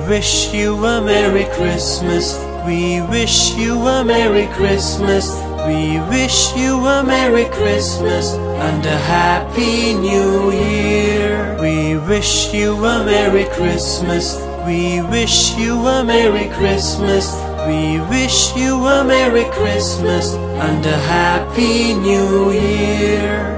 wish you a Merry Christmas. We wish you a Merry Christmas. We wish you a Merry Christmas and a Happy New Year. We wish you a Merry Christmas. We wish you a Merry Christmas. We wish you a Merry Christmas and a Happy New Year.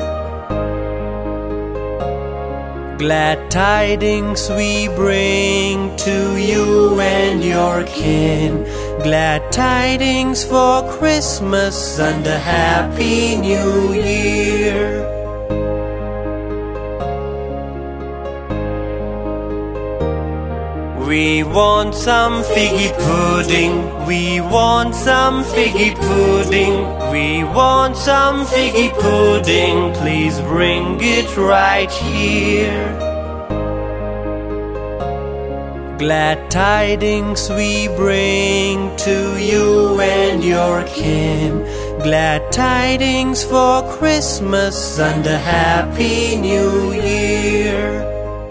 Glad tidings we bring to you and your kin. Glad tidings for Christmas and a Happy New Year. We want some figgy pudding. We want some figgy pudding. We want some figgy pudding. Please bring it right here. Glad tidings we bring to you and your kin. Glad tidings for Christmas and a Happy New Year.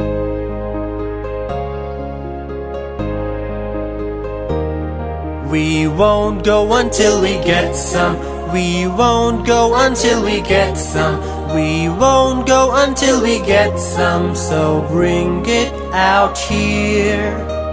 We won't go until we get some. We won't go until we get some. We won't go until we get some. So bring it out here.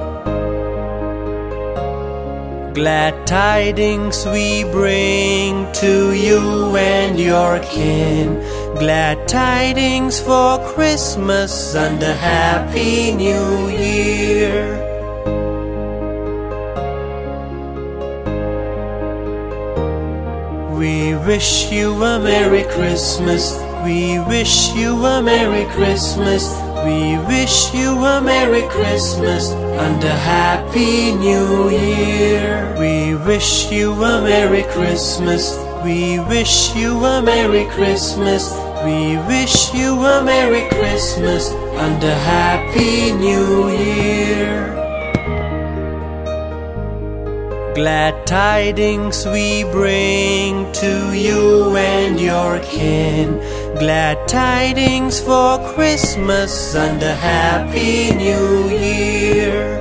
Glad tidings we bring to you and your kin. Glad tidings for Christmas and a Happy New Year. We wish you a Merry Christmas. We wish you a Merry Christmas. We wish you a Merry Christmas and a Happy New Year. We wish you a Merry Christmas. We wish you a Merry Christmas. We wish you a Merry Christmas and a Happy New Year. Glad tidings we bring to you and your kin. Glad tidings for Christmas and a Happy New Year.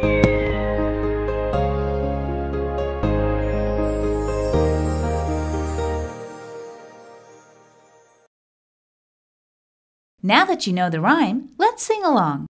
Now that you know the rhyme, let's sing along.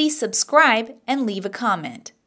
Please subscribe and leave a comment.